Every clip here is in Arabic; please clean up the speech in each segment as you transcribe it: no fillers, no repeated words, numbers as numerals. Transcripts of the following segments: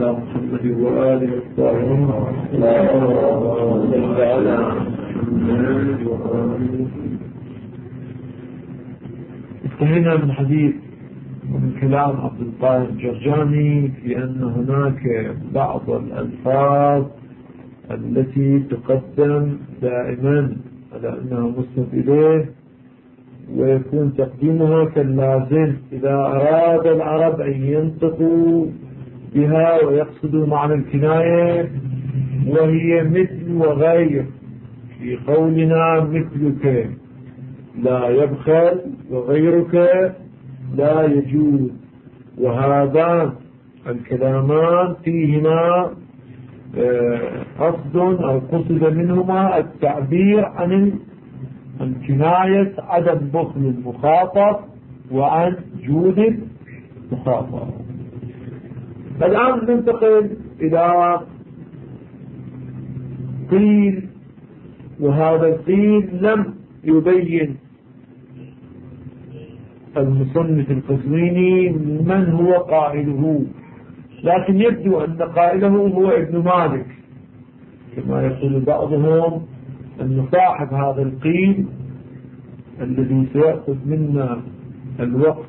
على محمد وآله الطاهرين انتهينا من حديث من كلام عبد القاهر الجرجاني في أن هناك بعض الألفاظ التي تقدم دائما على أنها مسند إليه ويكون تقديمها كاللازم إذا أراد العرب أن ينطقوا بها ويقصدوا معنى الكناية، وهي مثل وغير. في قولنا مثلك لا يبخل وغيرك لا يجوز، وهذان الكلامان فيهما قصد أو قصد منهما التعبير عن كناية عدم بخل المخاطب وعن جود المخاطب. الآن ننتقل إلى قيل، وهذا القيل لم يبين المصنف القزويني من هو قائله، لكن يبدو أن قائله هو ابن مالك، كما يقول بعضهم أن صاحب هذا القيل الذي سيأخذ منا الوقت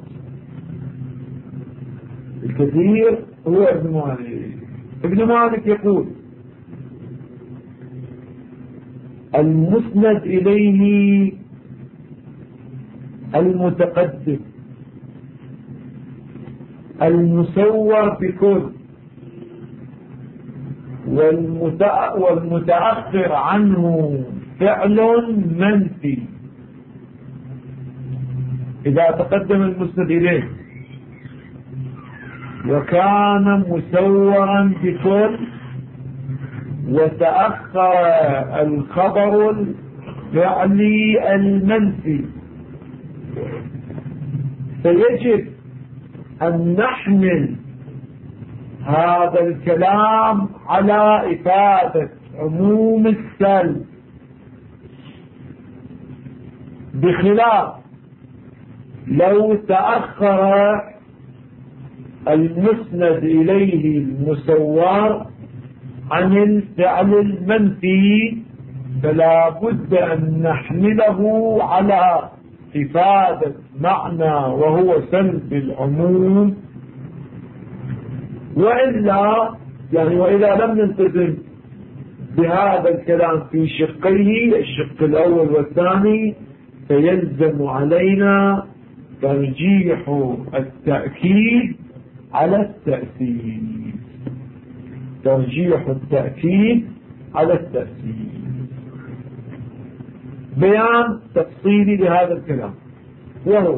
الكثير هو ابن مالك. ابن مالك يقول: المسند إليه المتقدم المصور بكل، والمتأخر عنه فعل منفي. إذا تقدم المسند إليه وكان مصورا بكل وتأخر الخبر الفعلي المنفي، فيجب أن نحمل هذا الكلام على إفادة عموم السلب، بخلاف لو تأخر المسند إليه المصور عن الفعل المنفي، فلا بد أن نحمله على إفادة معنى وهو سلب العموم، وإلا وإذا لم نلتزم بهذا الكلام في شقيه، الشق الأول والثاني، فيلزم علينا ترجيح التأكيد على التأسيس، ترجيح التأكيد على التأسيس. بيان تفصيلي لهذا الكلام، وهو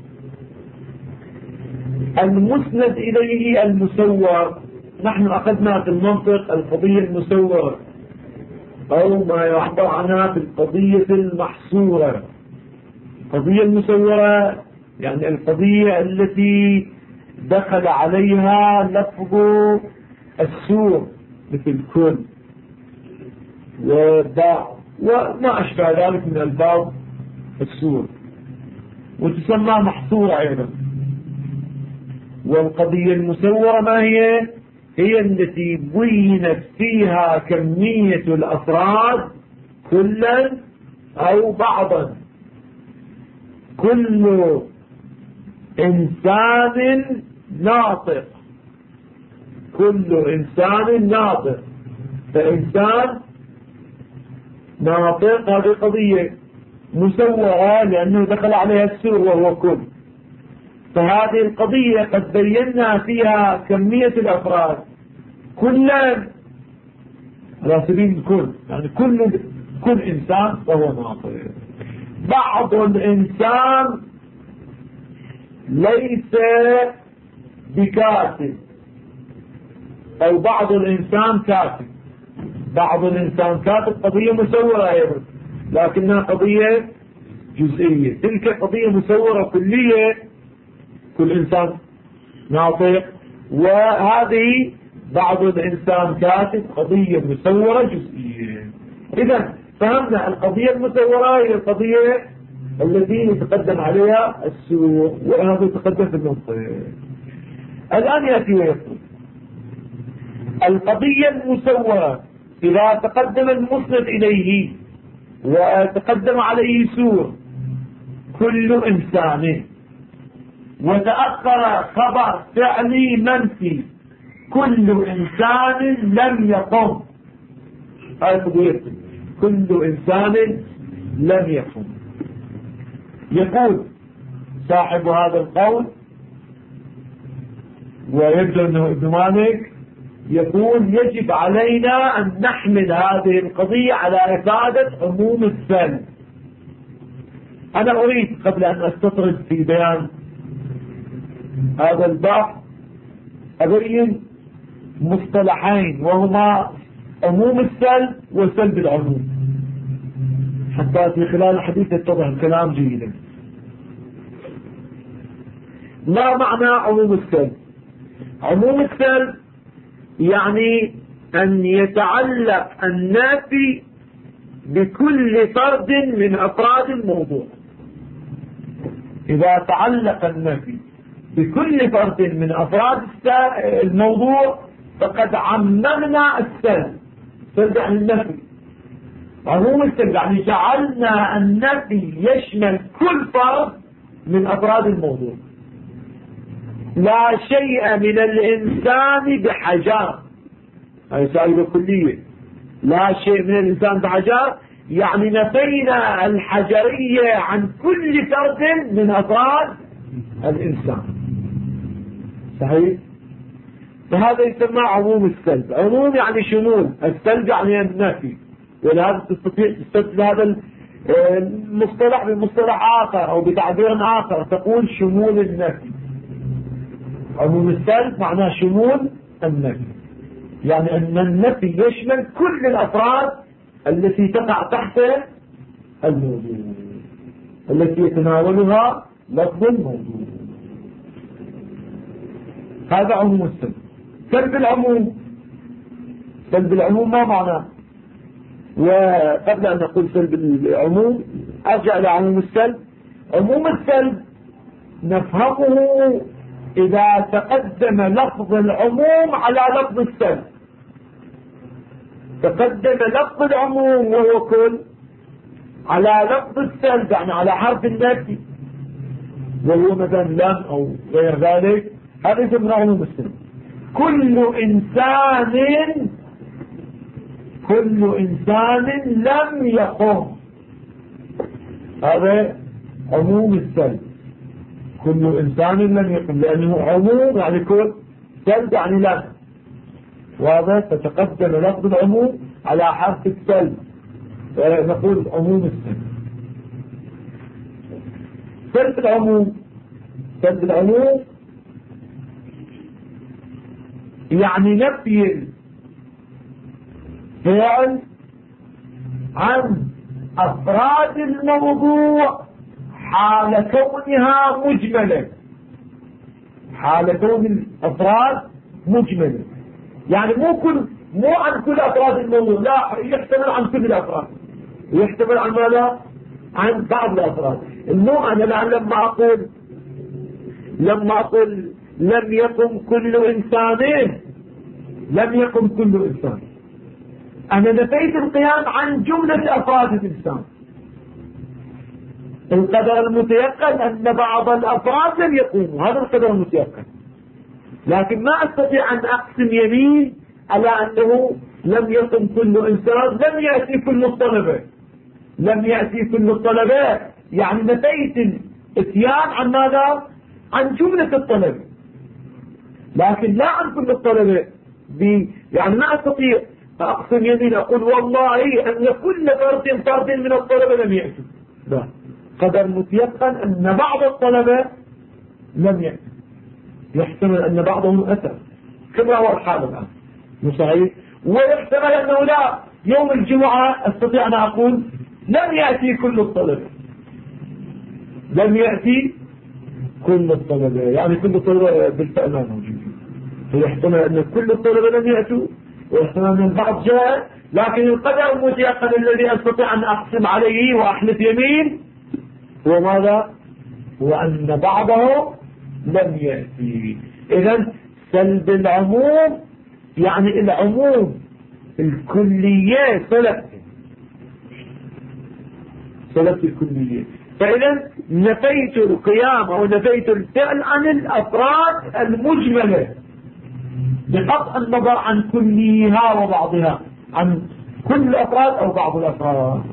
المسند إليه المصور. نحن أخذنا في المنطق القضية المصورة، أو ما يعبر عنها في القضية المحصورة. القضية المصورة يعني القضية التي دخل عليها لفظ السور مثل كل وداع وما أشبه ذلك من ألفاظ السور، وتسمى محصورة أيضا. والقضية المصورة ما هي؟ هي التي بينت فيها كمية الأفراد كلا أو بعضا. كل إنسان ناطق، كل إنسان ناطق، فإنسان ناطق هذه قضية مسورة لأنه دخل عليها السور وهو كل. فهذه القضية قد بينا فيها كمية الأفراد كلا على سبيل الكل، يعني كل إنسان وهو ناطق. بعض الإنسان ليس بكاتب، أو بعض الإنسان كاتب. بعض الإنسان كاتب قضية مسورة أيضا، لكنها قضية جزئية. تلك قضية مسورة كلية، كل إنسان ناطق. وهذه بعض الإنسان كاتب قضية مسورة جزئية. إذا فهمنا القضية المسورة هي القضية التي يتقدم عليها السوق، وهذا يتقدم في المنطق. الآن يأتي ويقول: القضية المسوى إذا تقدم المسند إليه وتقدم عليه سور كل إنسان، وتأخر خبر فعلي منفي كل إنسان لم يقم. هذا قضيته، كل إنسان لم يقم. يقول صاحب هذا القول، ويبدو أنه ابن مالك، يقول يجب علينا أن نحمل هذه القضية على إفادة عموم السلب. أنا أريد قبل أن أستطرد في بيان هذا البحث أبين مصطلحين، وهما عموم السلب وسلب العموم، حتى في خلال الحديث يتضح الكلام جيدا. ما معنى عموم السلب؟ عموم السلب يعني أن يتعلق النافي بكل فرد من أفراد الموضوع. إذا تعلق النافي بكل فرد من أفراد الموضوع فقد عممنا السلب. السلب يعني النفي. عموم السلب يعني جعلنا النفي يشمل كل فرد من أفراد الموضوع. لا شيء من الإنسان بحجار، هذه سائلة كلية. لا شيء من الإنسان بحجار يعني نفينا الحجرية عن كل فرد من أفراد الإنسان. صحيح؟ فهذا يسمى عموم السلب. عموم يعني شمول، السلب يعني النفي، ولهذا تستطيع تستبدل هذا المصطلح بمصطلح آخر أو بتعبير آخر، تقول شمول النفي. عموم السلب معناه شمول النفي، يعني أن النفي يشمل كل الأفراد التي تقع تحت الموضوع، التي يتناولها لفظ الموضوع. هذا عموم السلب. سلب العموم، سلب العموم ما معناه؟ وقبل أن نقول سلب العموم أرجع إلى عموم السلب. عموم السلب نفهمه إذا تقدم لفظ العموم على لفظ السلب. تقدم لفظ العموم وهو كل على لفظ السلب، يعني على حرف النفي، وهو مثلا لم أو غير ذلك، هذا يسمى عموم السلب. كل إنسان لم يقم، هذا عموم السلب. كل إنسان لم يقم، لأنه عموم يعني كل، سلب يعني لم، وهذا تتقدم لفظ العموم على حرف السلب، نقول عموم السلب. سلب العموم، سلب العموم يعني نفي الفعل عن أفراد الموضوع حال كونها مجملة، حال كون الأفراد مجملة. يعني مو عن كل أفراد الموضوع، لا، يحتمل عن كل الأفراد، يحتمل عن ماذا؟ عن بعض الأفراد. النوع أنا الآن لما أقول لم يقم كل إنسان، لم يقم كل إنسان، أنا نفيت القيام عن جملة أفراد الإنسان. القدر المتيقن أن بعض الأفراد لم يقوموا، هذا القدر المتيقن. لكن ما أستطيع أن أقسم يمين على أنه لم يقم كل إنسان، لم يأتي كل الطلبة، لم يأتي كل الطلبة، يعني نفيت الاتيان عن ماذا؟ عن جملة الطلبة، لكن لا عن كل الطلبة. يعني ما أستطيع أقسم يمين أقول والله أن كل فرد من الطلبة لم يأتوا، لا، قدر متيقن أن بعض الطلبة لم يأتوا، يحتمل أن بعضهم أتى كما هو الحال الآن، صحيح؟ ويحتمل أنه لا، يوم الجمعة أستطيع أن أقول لم يأتي كل الطلبة، لم يأتي كل الطلبة، يعني كل الطلبة بالفعل ما موجودين، فيحتمل أن كل الطلبة لم يأتوا، ويحتمل أن البعض جاء، لكن القدر المتيقن الذي أستطيع أن أقسم عليه وأحلف يمين هو ماذا؟ هو أن بعضهم لم يأتي. إذن سلب العموم يعني العموم الكلية سلبت الكلية. فإذا نفيت القيام أو نفيت الفعل عن الأفراد المجملة بقطع النظر عن كلها وبعضها، عن كل الأفراد أو بعض الأفراد.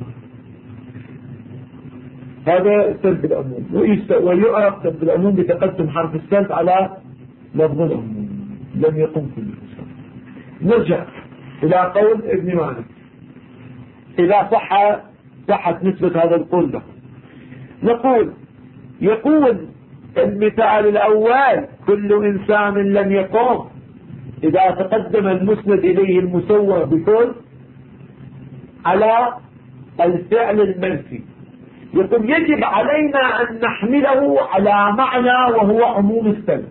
هذا سلب العموم، ويعرف سلب العموم بتقدم حرف السلب على لفظ العموم. لم يقم كل الإنسان. نرجع إلى قول ابن مالك إذا صحت نسبة هذا القول له. يقول المثال الأول كل إنسان لم يقم إذا تقدم المسند إليه المسوى بكل على الفعل المنفي، يقول يجب علينا أن نحمله على معنى وهو عموم السلب،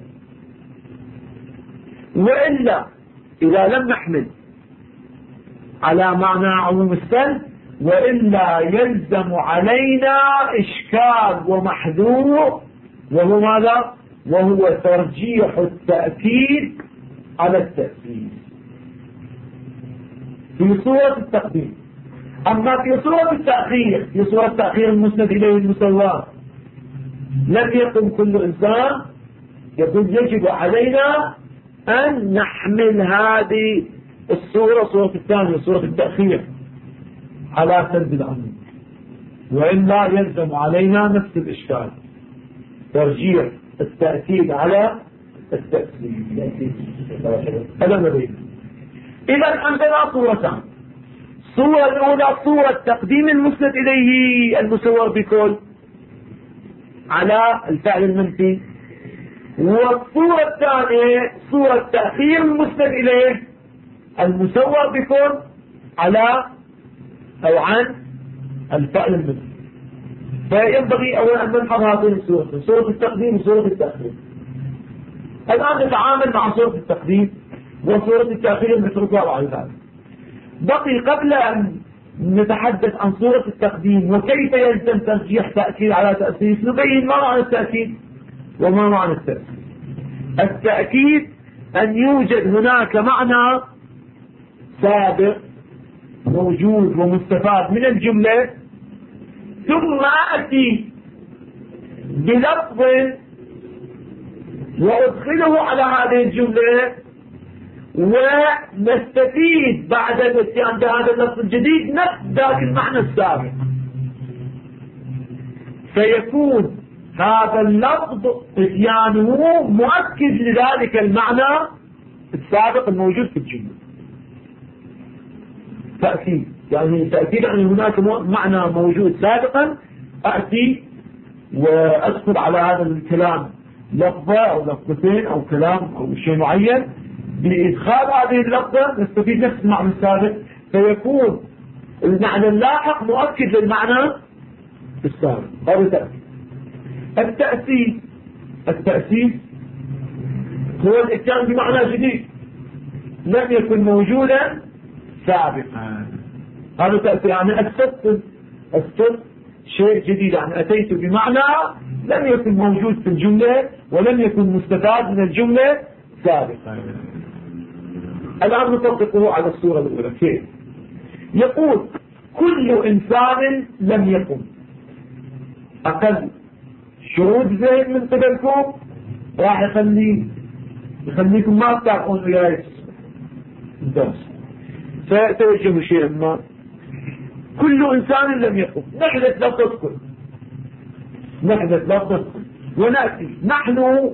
وإلا إذا لم نحمل على معنى عموم السلب وإلا يلزم علينا إشكال ومحذور، وهو ماذا؟ وهو ترجيح التأكيد على التأكيد في صورة التقديم. أما في صورة التأخير، في صورة تأخير المسند إليه المسوى لم يقم كل إنسان، يقول يجب علينا أن نحمل هذه الصورة، صورة الثانية صورة التأخير، على سلب العموم، وإلا يلزم علينا نفس الإشكال، ترجيح التأكيد على التأكيد. هذا مبين. إذا عندنا صورتان. الصورة الأولى صورة تقديم المسند إليه المسور بكل على الفعل المنفي، والصورة الثانية صورة تأخير المسند إليه المسور بكل على أو عن الفعل المنفي. فينبغي أولا أن نفهم هذين الصورتين، صورة التقديم وصورة التأخير. الآن نتعامل مع صورة التقديم وصورة التأخير نتركها بعد ذلك. بقي قبل أن نتحدث عن صورة التقديم وكيف يلزم ترجيح تأكيد على تأسيس، نبين ما معنى التأكيد وما معنى التأسيس. التأكيد أن يوجد هناك معنى سابق موجود ومستفاد من الجملة، ثم أتي بلفظ وأدخله على هذه الجملة، ونستفيد بعد الاتيان بهذا اللفظ الجديد نفس ذاك المعنى السابق، فيكون هذا اللفظ اتيانه مؤكد لذلك المعنى السابق الموجود في الجملة. تأكيد يعني هناك معنى موجود سابقا، أأتي وأدخل على هذا الكلام لفظة أو لفظتين أو كلام أو شيء معين، بإدخال هذه اللفظة نستفيد نفس المعنى السابق، فيكون المعنى اللاحق مؤكد للمعنى السابق. هذا تأكيد. التأسيس هو الاتيان بمعنى جديد لم يكن موجودا سابقا. هذا تأسيس يعني السبت شيء جديد، يعني أتيت بمعنى لم يكن موجود في الجملة ولم يكن مستفاد من الجملة سابقا. الآن نطبقه على الصورة الأولى. كيف؟ يقول كل إنسان لم يقم. أقل شروط ذهن من قبلكم راح يخليكم ما تعرفون وياي الدرس، فتوجهوا شيئا ما. كل إنسان لم يقم، نحدث لفظة كل ونأتي نحن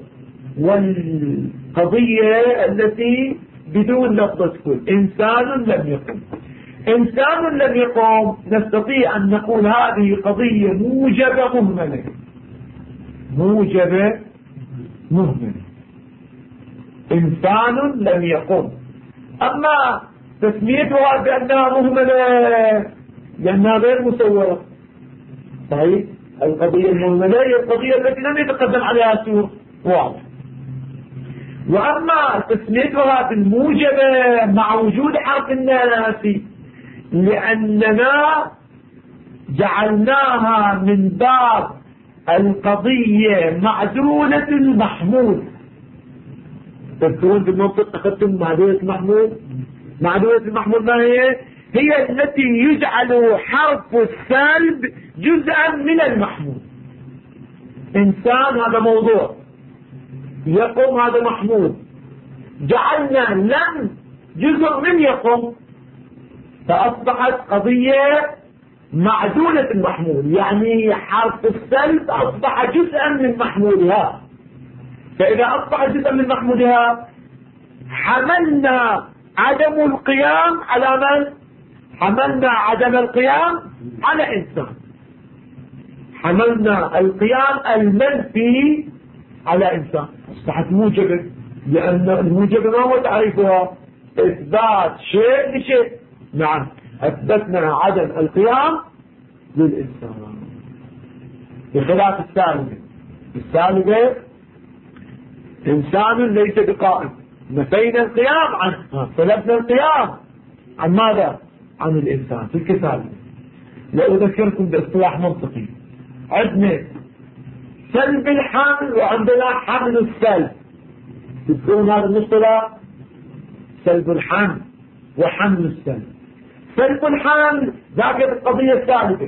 والقضية التي بدون لفظة كل. إنسان لم يقم، إنسان لم يقم، نستطيع أن نقول هذه قضية موجبة مهملة. إنسان لم يقم. أما تسميتها بأنها مهملة لأنها غير مسورة، صحيح؟ القضية المهملة هي القضية التي لم يتقدم عليها سور واضح. وأما تسميتها بالموجبة مع وجود حرف الناس لأننا جعلناها من باب القضية معدولة المحمول، تذكرون في المنطق أخذتم معدولة المحمول. معدولة المحمول ما هي؟ هي التي يجعل حرف السلب جزءا من المحمول. إنسان هذا موضوع، يقوم هذا محمول، جعلنا لم جزء من يقوم، فأصبحت قضية معدولة المحمول، يعني حرف السلب أصبح جزءا من محمولها. فإذا أصبح جزءا من محمولها حملنا عدم القيام على من؟ حملنا عدم القيام على إنسان. حملنا القيام المنفي على إنسان، أصبحت موجبة، لأن الموجبة ما هو تعريفها؟ إثبات شيء لشيء. نعم، أثبتنا عدم القيام للإنسان بخلاف السالبة. السالبة إنسان ليس بقائم، نفينا القيام عنه، طلبنا القيام عن ماذا؟ عن الإنسان. تلك سالبة. لأذكركم باصطلاح منطقي، عندنا سلب الحمل وعندنا حمل السلب. تذكرون هذا المصطلح؟ سلب الحمل وحمل السلب. سلب الحمل ذاك القضية الثالثة،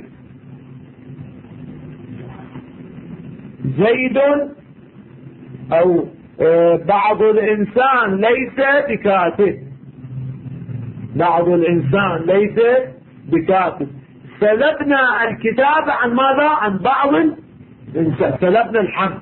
زيد أو بعض الإنسان ليس بكاتب، بعض الإنسان ليس بكاتب. سلبنا الكتاب عن ماذا؟ عن بعض الإنسان، سلبنا الحمل.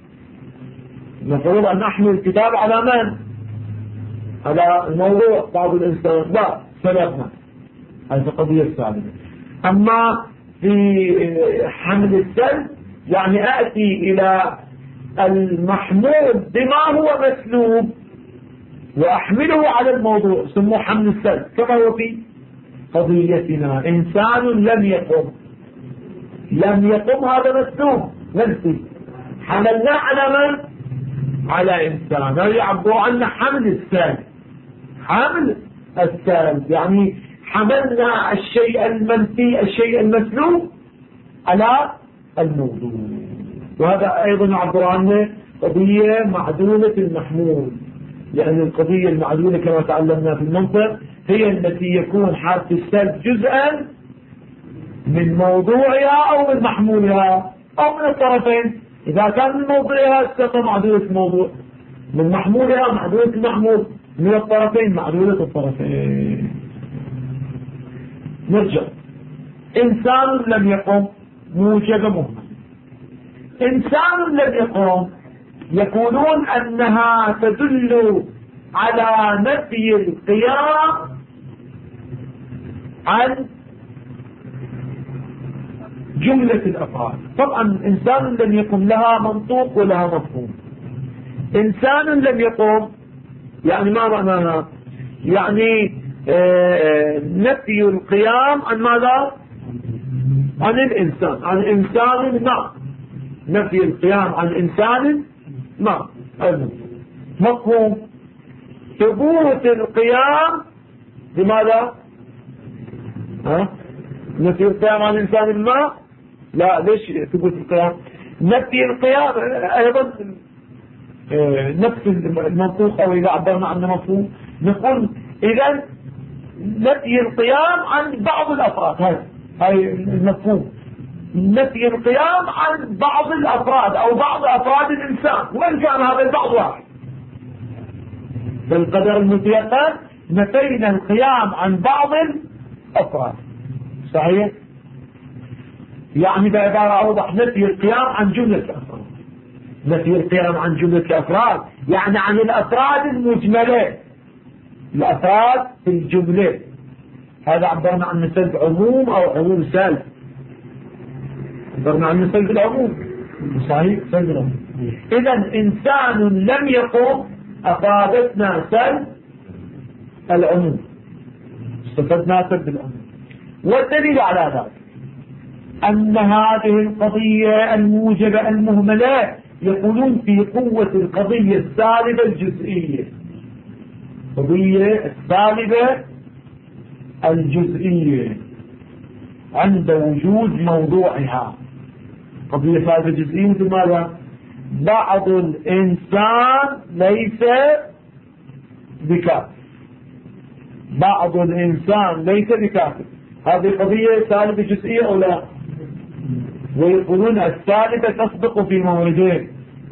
نفرض أن نحمل الكتاب على من؟ على الموضوع بعض الإنسان، لا، سلبنا. هذه قضية ثالثة. أما في حمل السلب يعني أأتي إلى المحمول بما هو مسلوب وأحمله على الموضوع، سموه حمل السلب، كما هو في قضيتنا إنسان لم يقم. لم يقم هذا مسلوب نفسي، حملناه على من؟ على إنسان. هذا يعبر عنه حمل السلب. حمل السلب يعني حملنا الشيء المنفي، الشيء المسلوب، على الموضوع. وهذا أيضا يعبر عنه قضية معدولة المحمول، لأن القضية المعدولة كما تعلمنا في المنطق هي التي يكون حرف السلب جزءا من موضوعها أو من محمولها أو من الطرفين. إذا كان من موضوعها استقى معدولة الموضوع، من محمولها معدولة المحمول، من الطرفين معدولة الطرفين. نرجع. إنسان لم يقم موجب مهمل. إنسان لم يقم يقولون أنها تدل على نفي القيام عن جملة الأفعال. طبعا إنسان لم يقم لها منطوق ولها مفهوم. إنسان لم يقم يعني ما معناها؟ يعني نفي القيام عن ماذا؟ عن الإنسان، عن إنسان ما. نفي القيام عن إنسان ما. مفهوم ثبوت القيام لماذا؟ نفي القيام عن إنسان ما؟ لا، ليش ثبوت القيام؟ نفي القيام أيضا نفس المنطوق، أو إذا عبرنا عنه مفهوم نقول إذا نفي القيام عن بعض الأفراد. هاي المفهوم، نفي القيام عن بعض الأفراد أو بعض أفراد الإنسان، وإن كان هذا البعض واحد. بالقدر المتيقن نفينا القيام عن بعض الأفراد. صحيح؟ يعني بعبارة أوضح نفي القيام عن جملة الأفراد. نفي القيام عن جملة الأفراد يعني عن الأفراد المجملة، الأفراد في الجملة. هذا عبرنا عن سلب عموم أو عموم سلب. عبرنا عن سلب العموم. صحيح؟ سلب العموم. إذا إنسان لم يقم أفادتنا سلب العموم، استفدنا سلب العموم. والدليل على ذلك أن هذه القضية الموجبة المهملة يقولون في قوة القضية السالبة الجزئية. قضية السالبة الجزئية عند وجود موضوعها. قضية سالبة جزئية مثل ماذا؟ بعض الإنسان ليس بكافر، بعض الإنسان ليس بكافر. هذه قضية سالبة جزئية أو لا؟ ويقولون السالبة تصدق في موردين،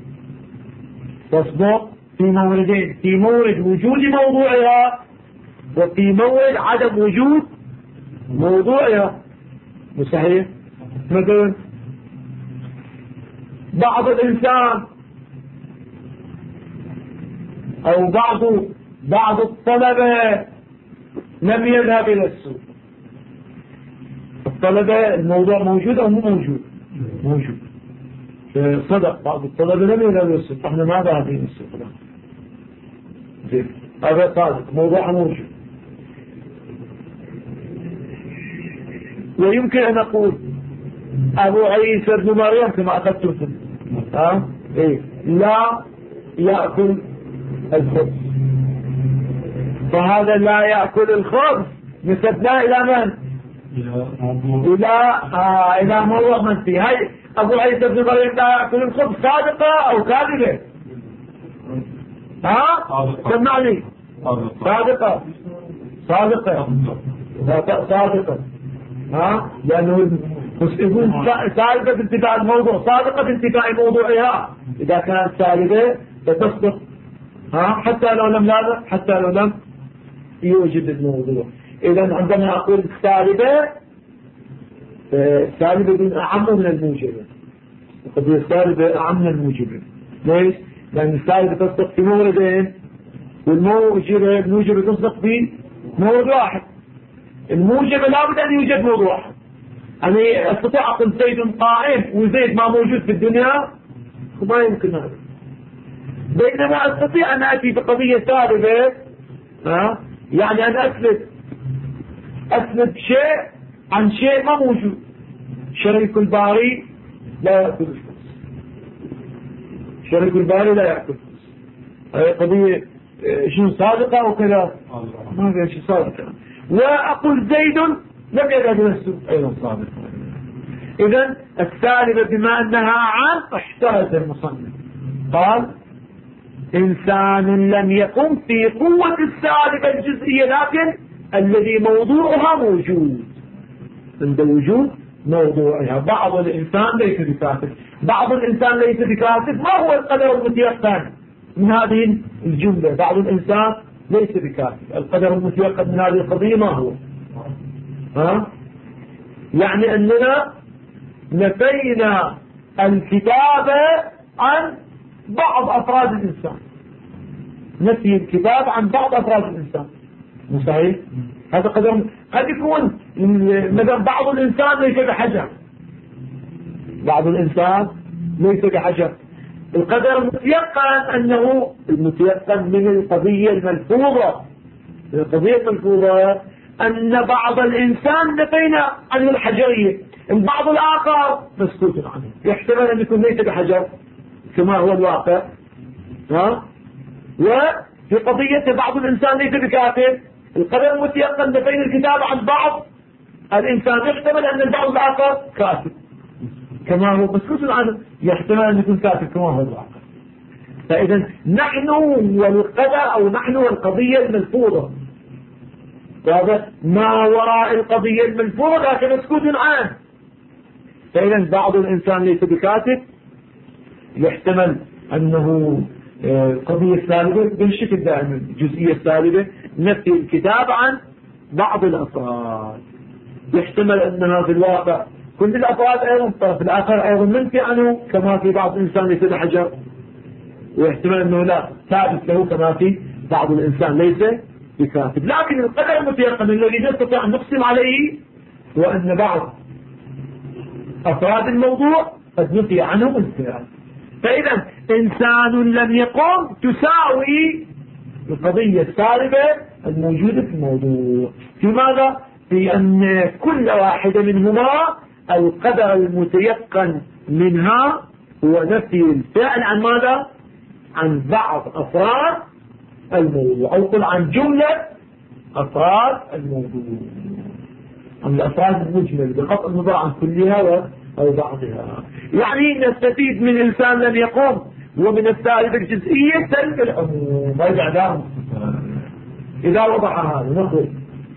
تصدق في موردين، في مورد وجود موضوعها وفي مورد عدم وجود موضوعها. صحيح؟ مثلا بعض الإنسان أو بعض الطلبة لم يذهب إلى السوق. الطلبة الموضوع موجود أو مو موجود؟ موجود. صدق بعض الطلبة لم يذهب إلى السوق، احنا ما ذهبين السوق. هذا صادق، موضوع موجود. ويمكن أن أقول أبو عيسى بن مريم كما أخذتم إيه؟ لا يأكل الخبز، فهذا لا يأكل الخبز نسبناه إلى من؟ إلى موضوع منفي. هاي أبو عيسى بن مريم لا يأكل الخبز صادقة أو كاذبة؟ سمعني. صادقة لأنه يقول سالبة بانتفاع الموضوع، صادقة بانتفاع موضوعها. إذا كانت سالبة فتصدق حتى لو لم يوجد الموضوع. إذا عندما أقول سالبة أعم من الموجبة، القضية السالبة أعم من الموجبة. ليش؟ لأن السالبة تصدق في موردين والموجبة تصدق في مورد واحد. الموجبة لابد أن يوجد موضوع واحد. يعني أستطيع أقول زيد قائم وزيد ما موجود في الدنيا، ما يمكن هذا. بينما أستطيع أن أتي بقضية سالبة يعني أن أثبت شيء عن شيء ما موجود. شريك الباري لا يأكل الخبز، شريك الباري لا يأكل الخبز. هذه قضية شنو صادقة أو كذا؟ ما في شيء صادقة. وأقول زيد لم يذهب إلى السوق، أيضا صادقة. إذن السالبة بما أنها عام احترز المصنف قال إنسان لم يقم في قوة السالبة الجزئية، لكن الذي موضوعها موجود، عند وجود موضوعها. بعض الإنسان ليس بكافر، بعض الإنسان ليس بكافر. ما هو القدر المتيقن من هذه الجملة؟ بعض الإنسان ليس بكافر، القدر المتيقن من هذه القضية ما هو؟ يعني أننا نفينا الكتابة عن بعض أفراد الإنسان، نفي الكتاب عن بعض أفراد الإنسان. صحيح؟ هذا قد يكون مثلا بعض الإنسان ليس بحجر، بعض الإنسان ليس بحجر. القدر المتيقن أنه المتيقن من القضية الملفوظة. القضية الملفوظة أن بعض الإنسان نفينا عنه الحجرية، البعض الآخر مسكوت عنه، يحتمل أن يكون ليس بحجر كما هو الواقع. وفي قضية بعض الإنسان ليس بكافر، القدر المتيقن نفينا الكتاب عن بعض الإنسان، يحتمل أن البعض الآخر كافر كما هو مسكوت عنه، يحتمل أن يكون كافر كما هو الواقع. فإذا نحن والقدر أو نحن والقضية الملفوظة، وهذا ما وراء القضية الملفوظة لكن مسكوت عنه. فإذا بعض الإنسان ليس بكاتب، يحتمل أنه قضية السالبة بالشكل دائما الجزئية السالبة نفي الكتاب عن بعض الأفراد، يحتمل أنها في الواقع كل الأفراد أيضا الطرف الآخر أيضا منفي عنه كما في بعض الإنسان ليس بحجر، ويحتمل أنه لا ثابت له كما في بعض الإنسان ليس بكاتب. لكن القدر المتيقن الذي نستطيع أن نقسم عليه هو أن بعض أفراد الموضوع قد نفي عنه الفعل. فإذا إنسان لم يقم تساوي القضية السالبة الموجودة في الموضوع. في ماذا؟ في أن كل واحدة منهما القدر المتيقن منها هو نفي الفعل عن ماذا؟ عن بعض أفراد الموضوع، أو قل عن جملة أفراد الموضوع، عن الأفراد المجمل بقطع النظر عن كلها أو بعضها. يعني نستفيد من إنسان لم يقوم ومن السالبة الجزئية سلب العموم. إذا وضع هذا نقول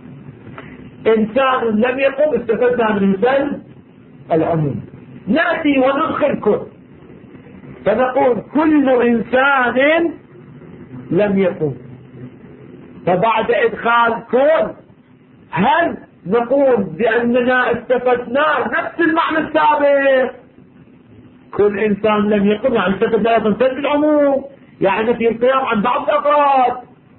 إنسان لم يقم، استفدنا من مثال العموم. نأتي وندخل كل، فنقول كل إنسان لم يقم. فبعد إدخال كل هل نقول بأننا استفدنا نفس المعنى السابق؟ كل إنسان لم يقم يعني استفدنا أيضا في العموم، يعني في القيام عن بعض الأفراد،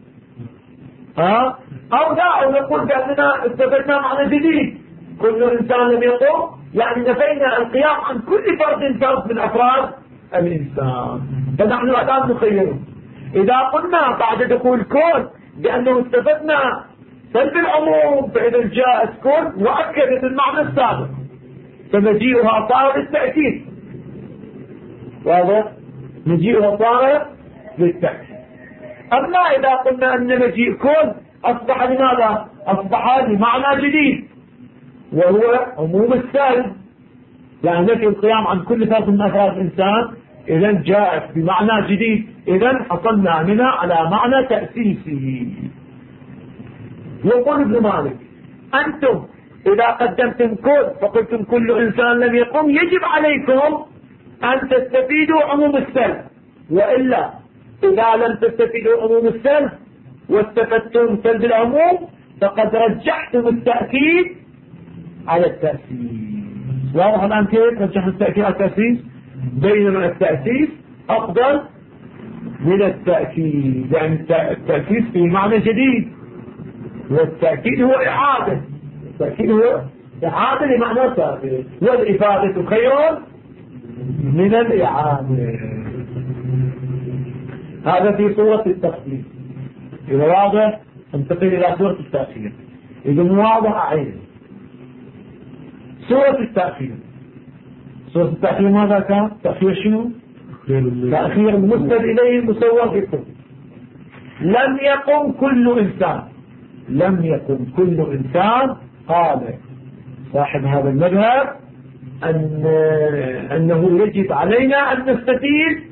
أو لا، أو نقول بأننا استفدنا معنى جديد، كل إنسان لم يقم يعني نفينا القيام عن كل فرد من أفراد الإنسان. فنحن الآن نخير إذا قلنا بعد دخول كل بأنه استفدنا سلب العموم، فإذا جاءت كل وأكدت المعنى السابق فمجيئها صار للتأكيد. واضح؟ مجيئها صار للتأكيد. أما إذا قلنا أن مجيء كل أصبح لماذا؟ أصبح لمعنى جديد وهو عموم السلب، يعني نفي القيام عن كل فرد من أفراد الإنسان، إذا جاءت بمعنى جديد، إذا حصلنا منها على معنى تأسيسي. يقول ابن مالك أنتم إذا قدمتم كل فقلتم كل إنسان لم يقم، يجب عليكم أن تستفيدوا عموم السلب، وإلا إذا لم تستفيدوا عموم السلب واستفدتم سلب العموم فقد رجحتم التأكيد على التأسيس. واضح الآن كيف رجحنا التأكيد على التأسيس؟ بينما التأسيس أفضل من التأكيد، يعني التأسيس في معنى جديد، والتأكيد هو إعادة، التأكيد هو إعادة لمعنى سابق، والإفادة خير من الإعادة. هذا في صورة التخفيف. إذا واضح انتقل إلى صورة التأخير. إذا مو واضح أعيد. صورة التأخير. صورة التأخير ماذا كان؟ تأخير شنو؟ تأخير المسند إليه المصور بالكل. لم يقم كل إنسان، لم يقم كل إنسان. قال صاحب هذا المذهب أنه يجب علينا أن نستفيد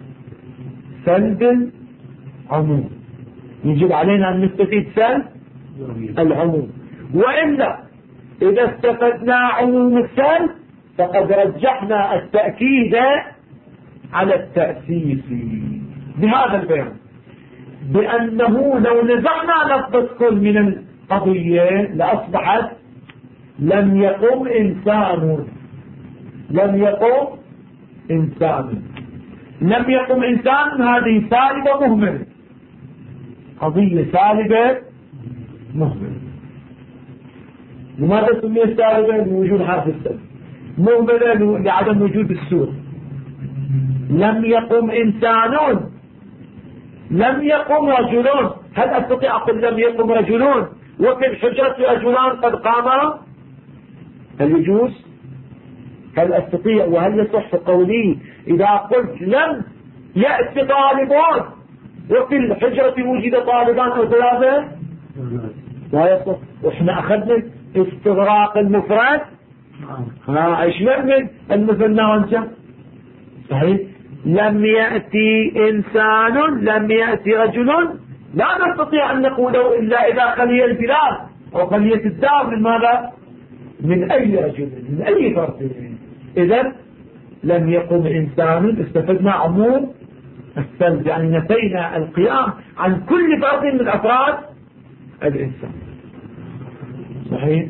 سلب العموم، يجب علينا أن نستفيد سلب العموم، وإلا إذا استفدنا عموم السلب فقد رجحنا التأكيد على التأسيس بهذا البيان، بأنه لو نزعنا لفظ كل من القضية لأصبحت لم يقم إنسان، لم يقم إنسان، لم يقم إنسان. هذه سالبة مهملة، قضية سالبة مهملة. لماذا سميت سالبة؟ لوجود حرف السلب. مهملة لعدم وجود السور. لم يقم إنسان، لم يقم رجلون. هل أستطيع أقول لم يقم رجلون وفي الحجرة رجلان قد قاما؟ هل يجوز؟ هل أستطيع وهل يصح قولي إذا قلت لم يأتي طالبون وفي الحجرة وجد طالبان أو ثلاثة؟ لا يصح. وإحنا أخذنا استغراق المفرد، ايش من المثنى وانشا. صحيح. لم يأتي إنسان، لم يأتي رجل، لا نستطيع أن نقوله إلا إذا خلي البلاد أو خليت الدار من ماذا؟ من أي رجل، من أي فرد. إذن لم يقم إنسان استفدنا عموم السلب، يعني نفينا القيام عن كل فرد من أفراد الإنسان. صحيح.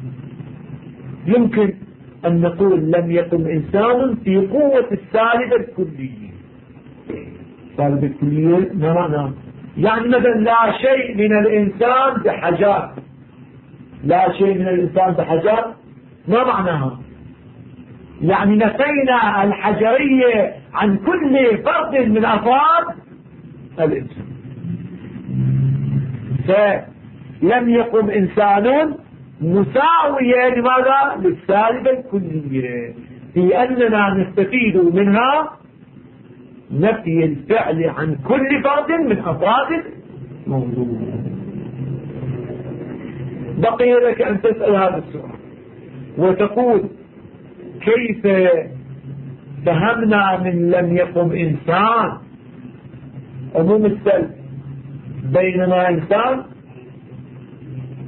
يمكن أن نقول لم يقم إنسان في قوة السالبة الكلية. السالبة الكلية ما معنى؟ يعني مثلا لا شيء من الإنسان بحجار، لا شيء من الإنسان بحجار، ما معناها؟ يعني نفينا الحجرية عن كل فرد من أفراد الإنسان. فلم يقم إنسان مساوية لماذا؟ للسالبة الكلية، في أننا نستفيد منها نفي الفعل عن كل فرد من أفراد الموضوع. بقي لك أن تسأل هذا السؤال وتقول كيف فهمنا من لم يقم إنسان عموم السلب بينما إنسان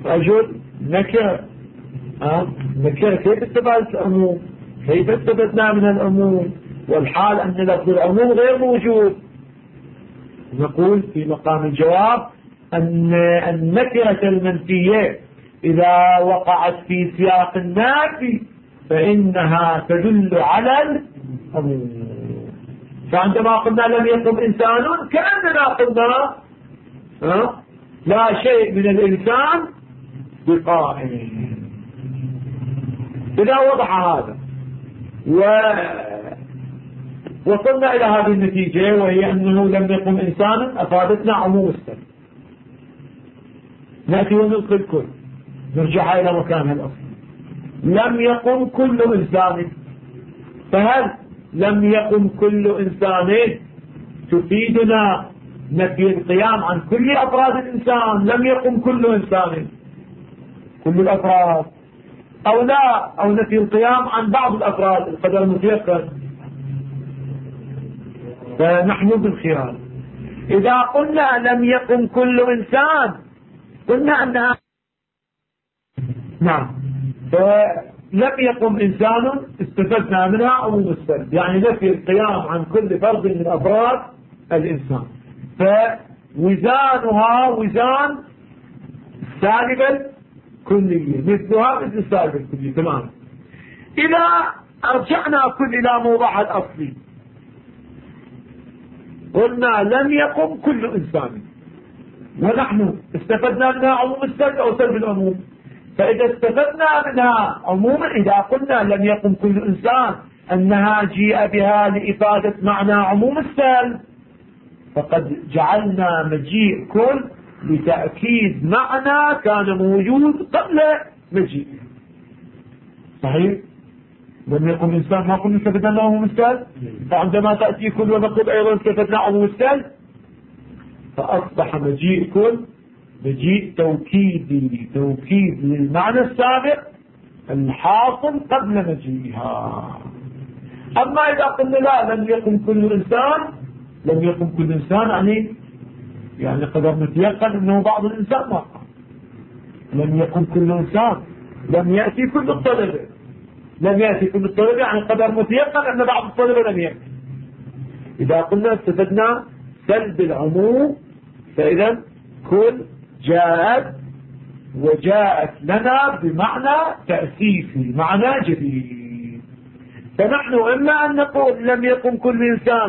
رجل نكرة. نكرة كيف استفادت العموم؟ كيف استفدنا من العموم والحال أن لفظ العموم غير موجود؟ نقول في مقام الجواب أن النكرة المنفية إذا وقعت في سياق النافي فإنها تدل على العموم. فعندما قلنا لم يقم إنسان كأننا قلنا لا شيء من الإنسان بقائم. إذا وضح هذا ووصلنا إلى هذه النتيجة وهي أنه لم يقم إنسان أفادتنا عموم السبب. نأتي ونلقي الكل، نرجع إلى مكانها الأصلي. لم يقم كل إنسان، فهل لم يقم كل إنسان تفيدنا نفي القيام عن كل أفراد الإنسان؟ لم يقم كل إنسان كل الأفراد، أو لا، أو نفي القيام عن بعض الأفراد القدر المتيقن. فنحن بالخيار. إذا قلنا لم يقم كل إنسان قلنا أنها نعم، فلم يقم إنسان استفدنا منها عموم السبب، يعني نفي القيام عن كل فرد من أفراد الإنسان. فوزانها وزان سالب الكلية، مثلها مثل سالب الكلية تمام. إذا أرجعنا كل إلى موضوعها الأصلي قلنا لم يقم كل إنسان، ونحن استفدنا منها عموم السلب أو سلب العموم. فإذا استفدنا منها عموما، إذا قلنا لم يقم كل إنسان أنها جيء بها لإفادة معنى عموم السلب، فقد جعلنا مجيء كل لتأكيد معنى كان موجود قبل مجيء. صحيح؟ لم يقم إنسان ما قلنا استفدنا عموم السلب، فعندما تأتي كل ونقول أيضا استفدنا عموم السلب، فأصبح مجيء كل مجيء توكيد للمعنى السابق الحاصل قبل مجيئها. أما إذا قلنا لا لم يقم كل إنسان، لم يقم كل إنسان يعني قدر نتيقن أنه بعض الإنسان ما قام. لم يقم كل إنسان، لم يأتي كل الطلبة، لم يأتي كل الطلبة يعني قدر متيقن أن بعض الطلبة لم يأتي. إذا قلنا استفدنا سلب العموم، فإذا كل جاءت وجاءت لنا بمعنى تأسيسي، معنى جديد. فنحن إما أن نقول لم يقم كل إنسان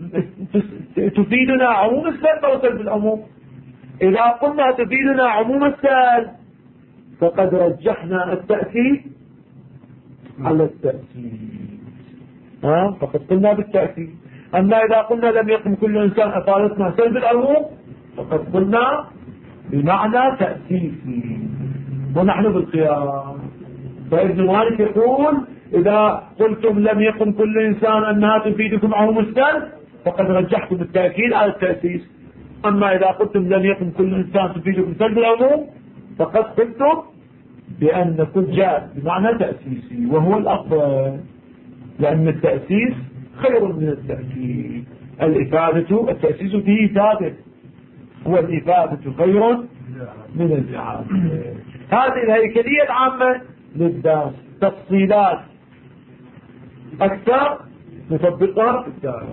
تفيدنا عموم السلب أو سلب العموم. إذا قلنا تفيدنا عموم السلب فقد رجحنا التأسيس على التأسيس، فقد قلنا بالتأسيس. أما إذا قلنا لم يقم كل إنسان أفادتنا سلب العموم فقد قلنا بمعنى تأسيسي، ونحن بالخيار. فابن مالك يقول إذا قلتم لم يقم كل إنسان أنها تفيدكم عموم السلب فقد رجحتم التأكيد على التأسيس. أما إذا قلتم لم يقم كل إنسان تفيدكم سلب العموم فقد قلتم بأن كل جاء بمعنى تأسيسي، وهو الأفضل، لأن التأسيس خير من التأكيد. التأسيس فيه ثابت، والإفادة خير من الإعادة. هذه الهيكلية العامة للدرس. تفصيلات أكثر نطبقها في الدرس.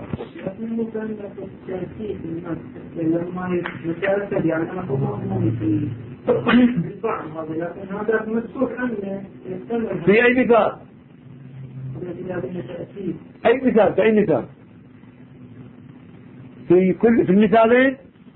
لما يتأكد يعني أنا أقول في البعض هذا، لكن هذا مسؤول عنه يستمر. في أي مثال؟ أي مثال؟ في أي مثال؟ في المثالين؟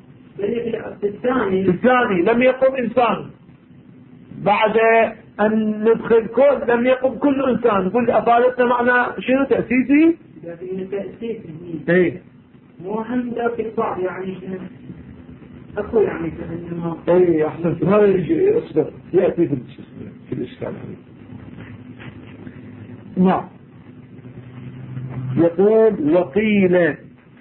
في الثاني لم يقم إنسان، بعد أن ندخل كل لم يقم كل إنسان، كل أفادتنا معنى شنو تأسيسي؟ تأسيسي. إيه. مو هم ذاك البعض يعني أقول يعني كأنما. إيه أحسنت. هذا يجي أصدر يأتي في الإشكال. نعم. يقول وقيل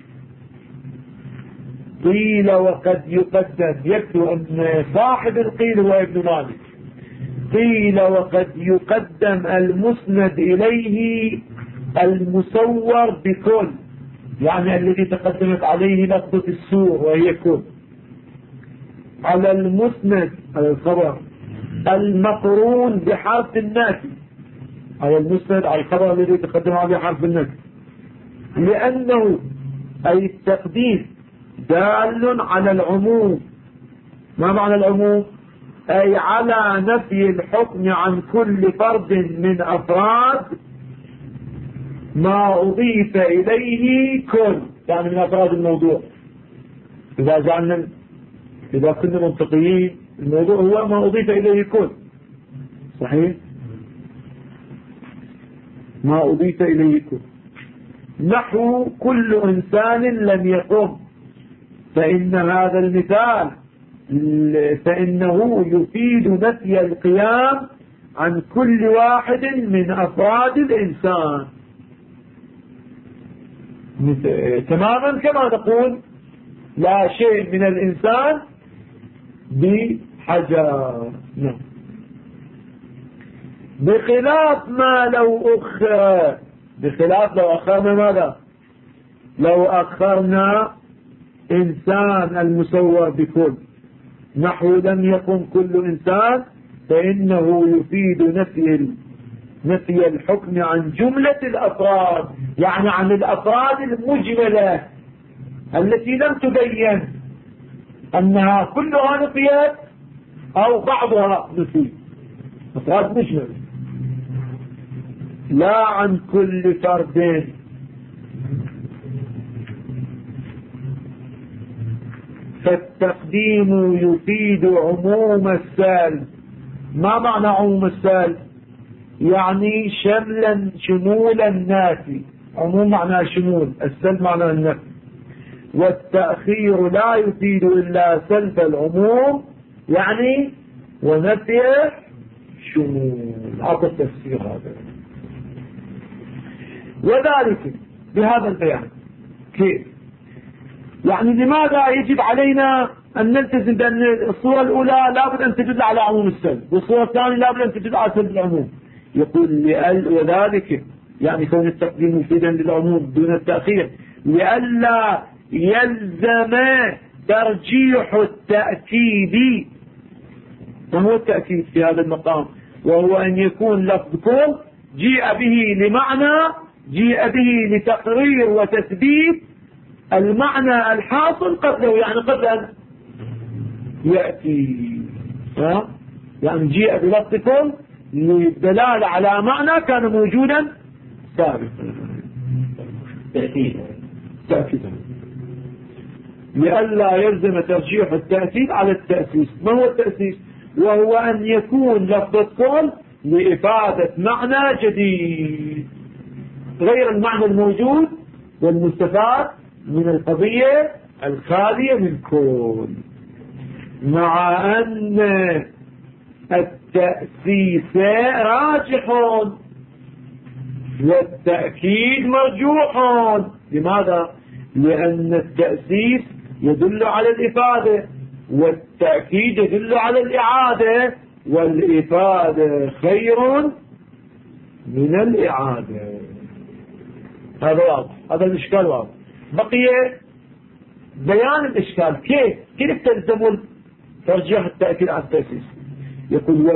وقد يقدم. يكتب أن صاحب القيل هو ابن مالك. قيل وقد يقدم المسند إليه المصور بكل، يعني الذي تقدمت عليه لفظة السور وهي كل، على المسند على الخبر المقرون بحرف النفي على المسند على الخبر الذي تقدم عليه حرف النفي، لأنه أي التقديم دال على العموم. ما معنى العموم؟ أي على نفي الحكم عن كل فرد من أفراد ما أضيف إليه كل، يعني من أفراد الموضوع. إذا كنا منطقيين الموضوع هو ما أضيف إليه كل، صحيح؟ ما أضيف إليه كل، نحو كل إنسان لم يقم، فإن هذا المثال فإنه يفيد نفي القيام عن كل واحد من أفراد الإنسان، تماما كما نقول لا شيء من الإنسان بحجر. نعم. بخلاف ما لو أخر، بخلاف لو أخرنا ماذا؟ لو أخرنا إنسان المصور بكل، نحو لم يكن كل إنسان، فإنه يفيد نفي الحكم عن جملة الأفراد، يعني عن الأفراد المجملة التي لم تبين أنها كلها نفيت أو بعضها نفي، أفراد مجملة، لا عن كل فرد. فالتقديم يفيد عموم السال. ما معنى عموم السال؟ يعني شمول الناس. عموم معنى شمول، السل معنى النفي. والتأخير لا يفيد إلا سلب العموم، يعني ونفي شمول. هذا التفسير هذا. وذلك بهذا البيان كيف؟ يعني لماذا يجب علينا أن نلتزم بأن الصورة الأولى لابد أن تدل على عموم السلب، والصورة الثانية لابد أن تدل على سلب العموم؟ يقول وذلك يعني كون التقديم مفيدا للعموم دون التأخير لئلا يلزم ترجيح التأكيد. ما هو التأكيد في هذا المقام؟ وهو أن يكون لفظ كل جيء به لمعنى، جيء به لتقرير وتثبيت المعنى الحاصل قبله، يعني قبل أن يأتي. يعني جيء بلفظ كل للدلالة على معنى كان موجودا سابقا. تأكيدا لئلا يلزم ترجيح التأكيد على التأسيس. ما هو التأسيس؟ وهو أن يكون لفظ كل لإفادة معنى جديد غير المعنى الموجود والمستفاد من القضية الخالية من كل، مع أن التأسيس راجح والتأكيد مرجوح. لماذا؟ لأن التأسيس يدل على الإفادة، والتأكيد يدل على الإعادة، والإفادة خير من الإعادة. هذا واضح، هذا الإشكال واضح. بقي بيان الإشكال. كيف تلزم ترجيح التأكيد على التأسيس؟ يقول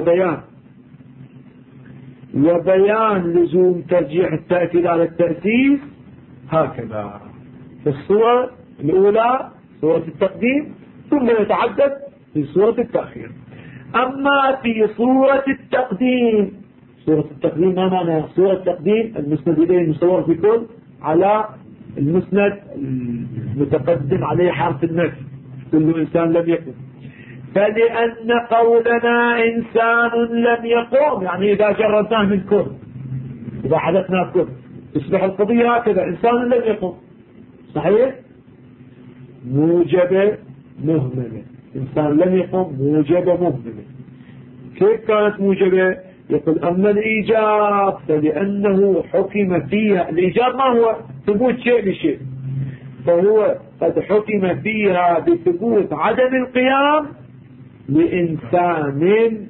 وبيان لزوم ترجيح التأكيد على التأسيس هكذا في الصورة الأولى صورة التقديم، ثم يتعدد في صورة التأخير. أما في صورة التقديم، صورة التقديم ما معنى؟ صورة التقديم المسند إليه المصور في كل على المسند المتقدم عليه حرف النفي، كل إنسان لم يكن. فلأن قولنا إنسان لم يقوم، يعني إذا جردناه من كل، إذا حدثنا كل، تصبح القضية هكذا: إنسان لم يقوم. صحيح؟ موجبة مهملة. إنسان لم يقوم موجبة مهملة. كيف كانت موجبة؟ يقول أما الإيجاب فلأنه حكم فيها. الإيجاب ما هو؟ ثبوت شيء بشيء، فهو قد حكم فيها بثبوت عدم القيام لإنسان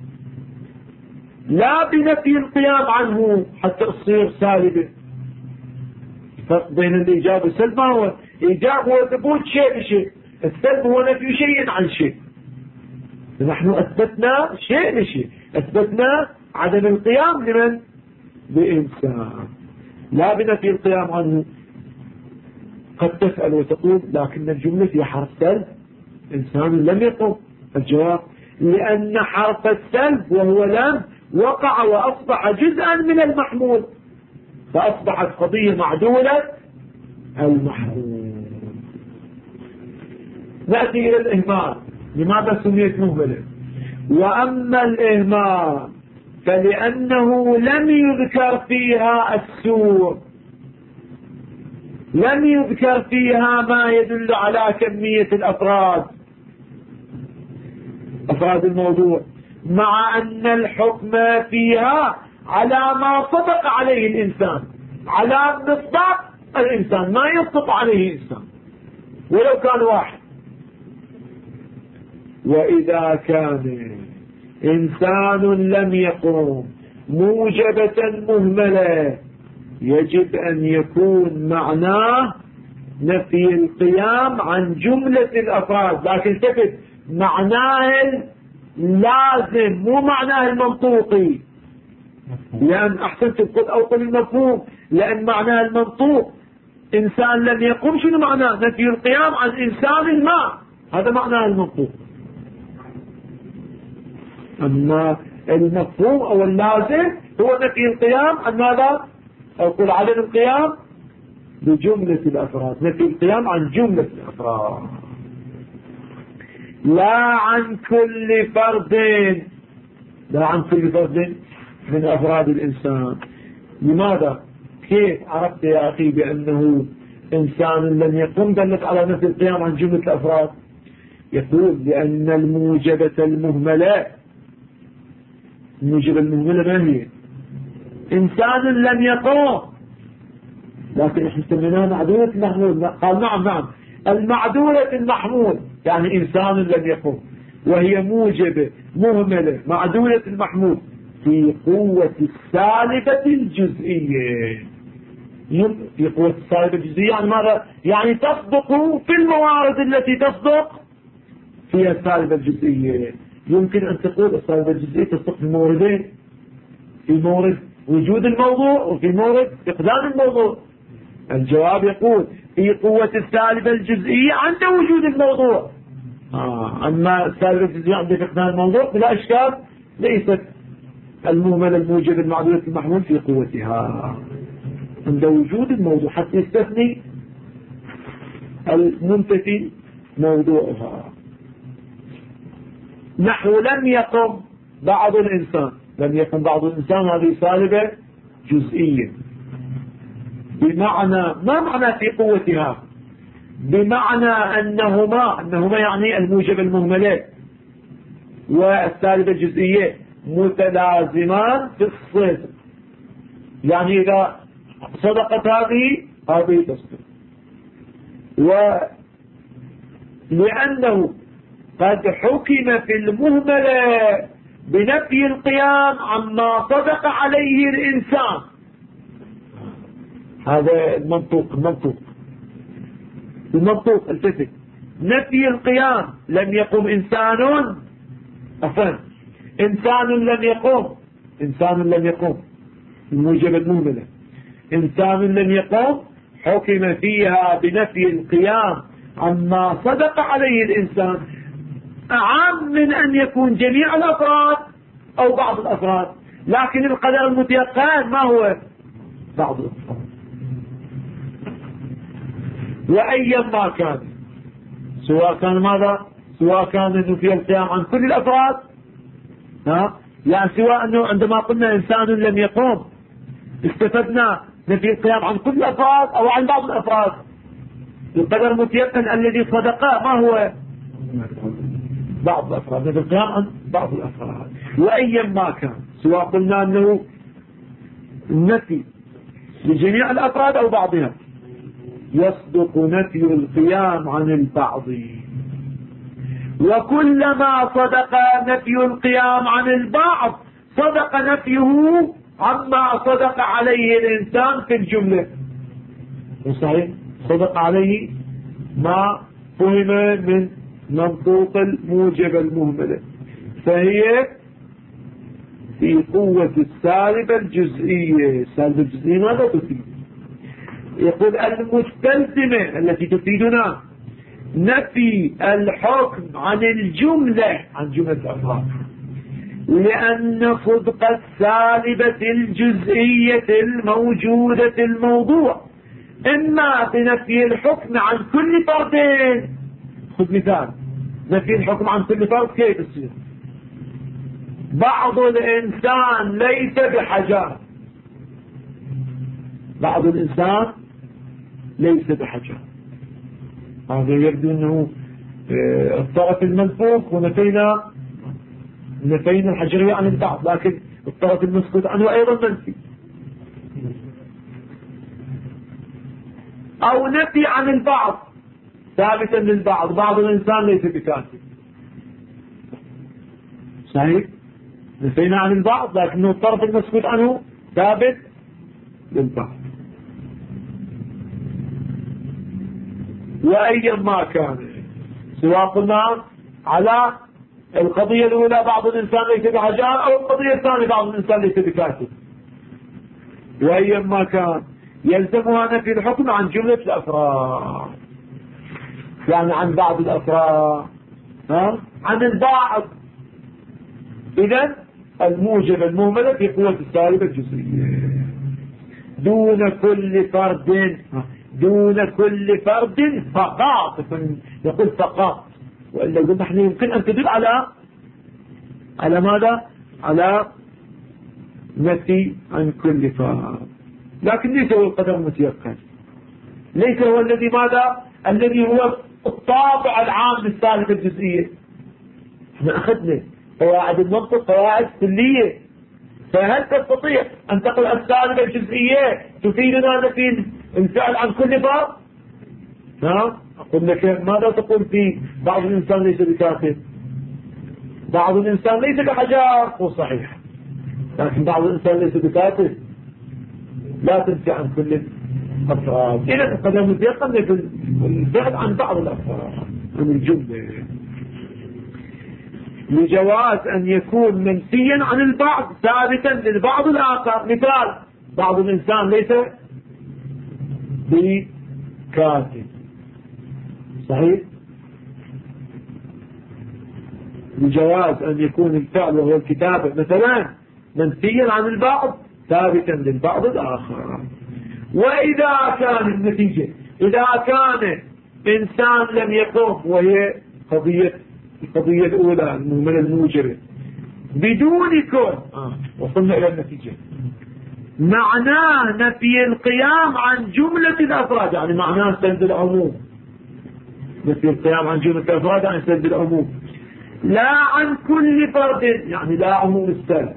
لا بنفي القيام عنه حتى تصير سالبة. الفرق بين الإيجاب والسلب ما هو؟ الإيجاب هو ثبوت شيء بشيء، السلب هو نفي شيء عن شيء. نحن أثبتنا شيء لشيء، أثبتنا عدم القيام لمن؟ بإنسان، لا بنفي القيام عنه. قد تسأل وتقول لكن الجملة في حرف سلب، إنسان لم يقم. الجواب لأن حرف السلب وهو لم وقع وأصبح جزءا من المحمول، فأصبحت قضية معدولة المحمول. نأتي إلى الإهمال. لماذا سميت مهملة؟ وأما الإهمال فلأنه لم يذكر فيها السوء، لم يذكر فيها ما يدل على كمية أفراد الموضوع، مع أن الحكم فيها على ما صدق عليه الإنسان، على مصداق الإنسان، ما يصدق عليه إنسان ولو كان واحد. وإذا كان إنسان لم يقم موجبة مهملة يجب أن يكون معناه نفي القيام عن جملة الأفراد، لكن تفت معناه اللازم مو معناه المنطوقي، لأن أحسنت القول أو قل المفهوم، لأن معناه المنطوق إنسان لم يقم شنو معناه؟ نفي القيام عن إنسان ما، هذا معناه المنطوق. أما المفهوم أو اللازم هو نفي القيام عن ماذا؟ أو قل عدم القيام بجملة الأفراد، نفي القيام عن جملة الأفراد لا عن كل فرد، لا عن كل فرد من أفراد الإنسان. لماذا؟ كيف عرفت يا أخي بأنه إنسان لم يقم دلت على نفي القيام عن جملة الأفراد؟ يقول لأن الموجبة المهملة، الموجبة المهملة ما هي؟ إنسان لم يقم، لكن احنا سميناها معدولة المحمول. قال نعم المعدولة المحمول يعني إنسان لم يقم، وهي موجبة مهملة معدولة المحمول في قوة السالبة الجزئية. في قوة السالبة الجزئية يعني ماذا؟ يعني تصدق في الموارد التي تصدق فيها السالبة الجزئية. يمكن أن تقول السالبة الجزئية تصدق في موردين، في مورد وجود الموضوع وفي مورد فقدان الموضوع. الجواب يقول في قوة السالبة الجزئية عند وجود الموضوع، أما السالبة الجزئية عند فقدان الموضوع بلا إشكال ليست المهملة الموجبة المعدولة المحمول في قوتها عند وجود الموضوع، حتى يستثني المنتفي موضوعها. نحو لم يقم بعض الإنسان، لم يقم بعض الإنسان هذه سالبة جزئية، بمعنى ما معنى في قوتها؟ بمعنى أنهما يعني الموجب المهملة والسالبة الجزئية متلازمان في الصدق، يعني إذا صدقت هذه تصدق. ولأنه قد حكم في المهملة بنفي القيام عما صدق عليه الإنسان، هذا المنطوق التفت. نفي القيام لم يقم إنسان، إنسان لم يقم الموجب المهملة، إنسان لم يقم حكم فيها بنفي القيام عما صدق عليه الإنسان، أعم من أن يكون جميع الأفراد أو بعض الأفراد، لكن القدر المتيقن ما هو؟ بعض الأفراد. وأيا ما كان، سواء كان ماذا؟ سواء كان نفي القيام عن كل الأفراد، يعني سواء أنه عندما قلنا إنسان لم يقوم استفدنا نفي القيام عن كل الأفراد أو عن بعض الأفراد. القدر المتيقن الذي صدقه ما هو؟ بعض الأفراد، نفي القيام عن بعض الأفراد. وأيا ما كان، سواء قلنا أنه النفي لجميع الأفراد أو بعضها، يصدق نفي القيام عن البعض. وكلما صدق نفي القيام عن البعض صدق نفيه عما صدق عليه الإنسان في الجملة. صحيح، صدق عليه ما فهم من منطوق الموجب المهملة. فهي في قوة السالبة الجزئية. السالبة الجزئية ماذا تفيد؟ يقول المستلزمة التي تفيدنا نفي الحكم عن الجملة، عن جملة الأفراد، لأن صدق السالبة الجزئية الموجودة في الموضوع إما بنفي الحكم عن كل فردين. خذ مثال نفي الحكم عن كل فرد كيف يصير؟ بعض الإنسان ليس بحجر، بعض الإنسان ليس بحجر، هذا يبدو أنه الطرف المنفوخ، ونفينا الحجرية عن البعض، لكن الطرف المسكوت عنه أيضا منفي. أو نفي عن البعض ثابتا للبعض، بعض الإنسان ليس بكاتب، صحيح؟ نفينا عن البعض لكنه الطرف المسكوت عنه ثابت للبعض. وأيا ما كان، سواء قلنا على القضية الأولى بعض الإنسان ليس بحجار، أو القضية الثانية بعض الإنسان ليس بكاتب، وأيا ما كان يلزمها نفي الحكم عن جملة الأفراد، يعني عن بعض الأفراد، عن البعض. إذن الموجبة المهملة في قوة السالبة الجزئية دون كل فرد فقط. يقول فقط، وإلا يقول نحن يمكن أن تدل على ماذا؟ على نفي عن كل فرد، لكن ليس هو القدر المتيقن، ليس هو الذي ماذا؟ الذي هو الطابع العام للسالبة الجزئية. احنا أخذنا قواعد المنطق، قواعد كلية، فهل تستطيع أن تقول السالبة الجزئية تفيدنا نفي الفعل عن كل فرد؟ أقول لك ماذا تقول في بعض الإنسان ليس بكاتب، بعض الإنسان ليس بحجار، هو صحيح، لكن بعض الإنسان ليس بكاتب لا تنفي عن كل الأفراد. إذا القدر متيقن في الفعل عن بعض الأفراد من الجملة، لجواز أن يكون منفيا عن البعض ثابتا للبعض الآخر. مثال بعض الإنسان ليس بكاتب، صحيح؟ لجواز أن يكون الفعل وهو الكتابة مثلا منفيا عن البعض ثابتا للبعض الآخر. وإذا كان النتيجة، إذا كان إنسان لم يقوم، وهي القضية الأولى من الموجبة، بدون كون، وصلنا إلى النتيجة، معناه نفي القيام عن جملة الأفراد، يعني معناه سلب العموم. نفي القيام عن جملة الأفراد يعني سلب العموم، لا عن كل فرد، يعني لا عموم السلب.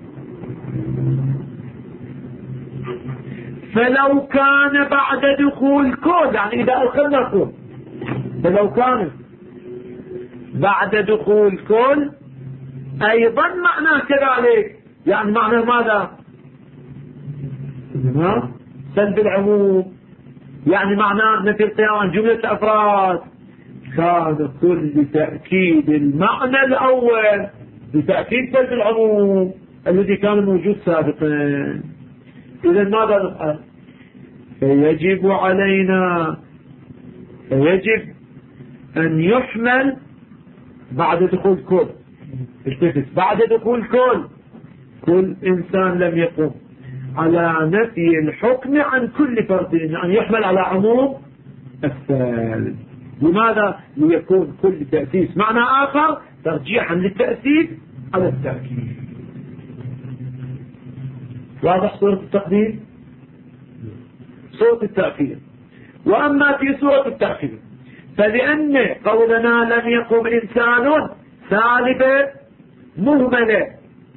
فلو كان بعد دخول كل، يعني إذا أدخلنا كل، فلو كان بعد دخول كل أيضا معناه كذلك، يعني معناه ماذا؟ سلب العموم، يعني معناه نفي القيام عن جملة الأفراد. كان كل بتأكيد المعنى الأول، بتأكيد سلب العموم الذي كان موجود سابقا. إذا ماذا نفعل؟ فيجب علينا، فيجب أن يحمل بعد دخول كل، التفت، بعد دخول كل إنسان لم يقم، على نفي الحكم عن كل فرد، يعني يحمل على عموم السالب. لماذا؟ ليكون كل تأسيس معنى آخر ترجيحا للتأسيس على التأكيد. واضح صورة التقدير؟ صورة التأخير. وأما في صورة التأخير فلأن قولنا لم يقم إنسان سالبة مهملة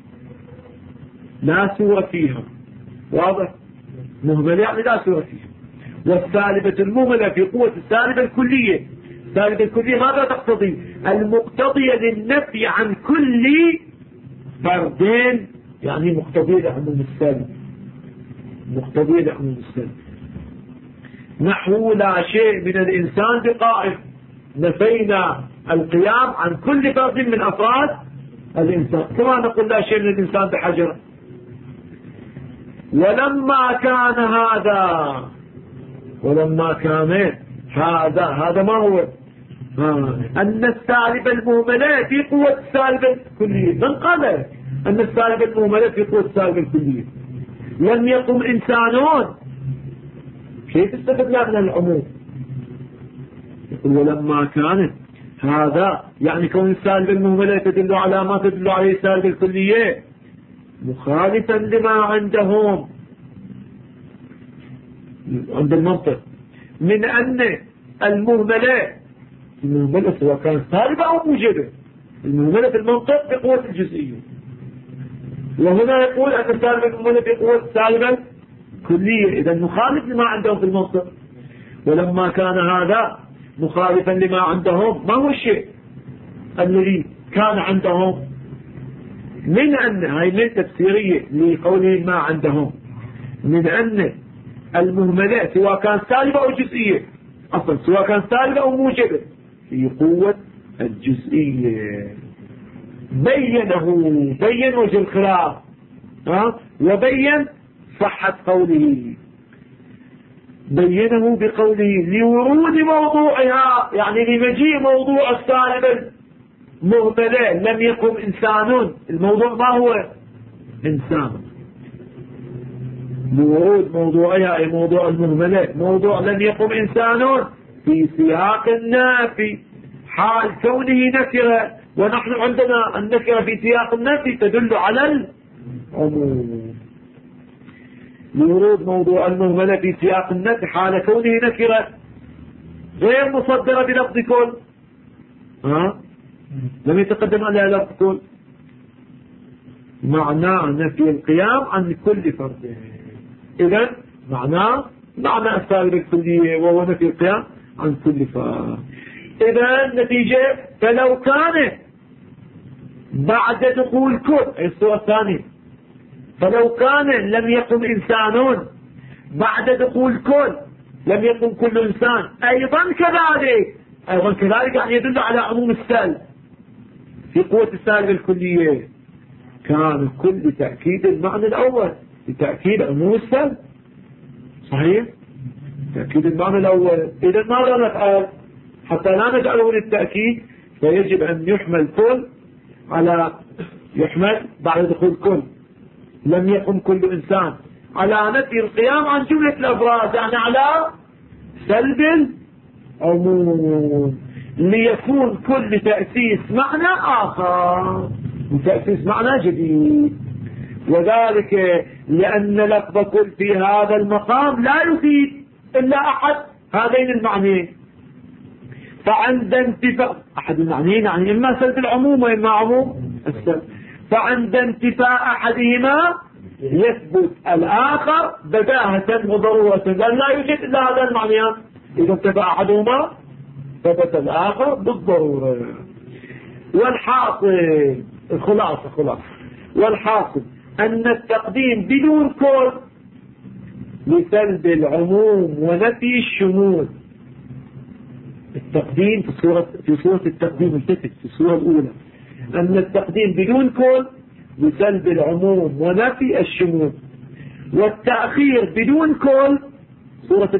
لا سوى فيها، واضح؟ مهملة يعني لا سوى فيها. والسالبة المهملة في قوة السالبة الكلية. السالبة الكلية ماذا تقتضي؟ المقتضية للنفي عن كل فردين، يعني مقتضية لعموم السالب، مقتضية لعموم السالب. نحو لا شيء من الإنسان بقائم، نفينا القيام عن كل فرد من أفراد الإنسان، كما نقول لا شيء من الإنسان بحجر. ولما كان هذا ما هو أن السالب المهملة في قوة السالب الكلية. من قال أن السالب المهملة في قوة السالب الكلية؟ لم يقم إنسانون، كيف استفدنا من العموم؟ يقول ولما كانت هذا يعني كون السالب المهملة تدل على ما تدل عليه السالب الكلية مخالفا لما عندهم عند المنطق من أن المهملة سواء كانت سالبة أو موجبة، المهملة في المنطق بقوة الجزئية، وهنا يقول أن السالب المهملة بقوة السالبة كلية، إذا مخالف لما عندهم في المنطق. ولما كان هذا مخالفا لما عندهم، ما هو الشيء الذي كان عندهم؟ من أن هاي من تفسيرية لقوله ما عندهم، من أن المهملة سواء كان سالبة أو جزئية، أصلا سواء كان سالبة أو موجبة في قوة الجزئية. بين وجه الخلاف وبين صحة قوله، بينه بقوله لورود موضوعها، يعني لمجيء موضوع السالب المهملة لم يقم إنسان. الموضوع ما هو إنسان، لورود موضوعها أي موضوع المهملة موضوع لم يقم إنسان في سياق النافي حال كونه نكرة، ونحن عندنا النكرة في سياق النفي تدل على العموم. لورود موضوع المهملة في سياق النفي حال كونه نكرة غير مصدرة بلفظ كل، لم يتقدم عليها لفظ كل، معناه نفي القيام عن كل فرد. إذن معنى السالب الكلية وهو نفي القيام عن كل فرد. إذن نتيجة فلو كان بعد دخول كل، الصورة الثانية، فلو كان لم يقم إنسان بعد دخول كل لم يقم كل إنسان أيضا كذلك يعني يدل على عموم السالب في قوة السالب الكلية. كان كل تأكيد المعنى الأول لتأكيد عموم السالب، صحيح؟ تأكيد المعنى الأول. إذا ماذا نفعل حتى لا نجعله للتأكيد؟ فيجب أن يحمل كل على يحمل بعد دخول كل لم يقم كل إنسان على نفي القيام عن جملة الأفراد، يعني على سلب العموم، ليكون كل تأسيس معنى آخر تأسيس معنى جديد. وذلك لأن لفظ كل في هذا المقام لا يفيد إلا أحد هذين المعنيين، فعند انتفاء أحد المعنيين يعني إما سلب العموم وإما عموم السلب، فعند انتفاء أحدهما يثبت الآخر بداهة وضرورة، لأن لا يوجد إلا هذا المعنيان. إذا انتفى أحدهما ثبت الآخر بالضرورة. والحاصل الخلاصة والحاصل أن التقديم بدون كل لسلب العموم ونفي الشمول. التقديم في سورة التقديم التفت في السورة الأولى أن التقديم بدون كل لسلب العموم ونفي الشمول، والتأخير بدون كل سورة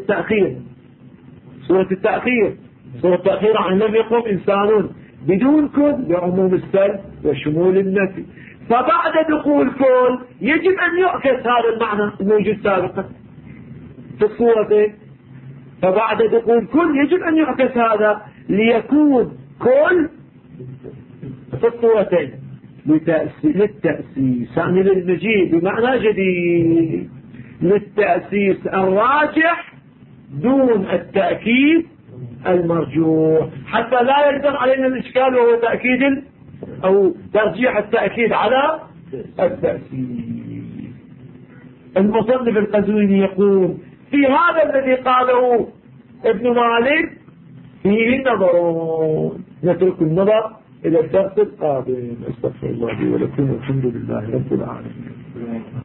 التأخير عن لم يقم إنسان بدون كل لعموم السلب وشمول النفي. فبعد دخول كل يجب أن يعكس هذا المعنى الموجود سابقا في الصورتين، فبعد دخول كل يجب أن يعكس هذا ليكون كل في الصورتين للتأسيس، يعني للمجيء بمعنى جديد، للتأسيس الراجح دون التأكيد المرجوح، حتى لا يقدر علينا الإشكال وهو تأكيد أو ترجيح التأكيد على التأسيس. المصنف القزويني يقول في هذا الذي قاله ابن مالك فيه نظر، نترك النظر إلى الدرس القادم. استغفر الله لي ولكم والحمد لله رب العالمين.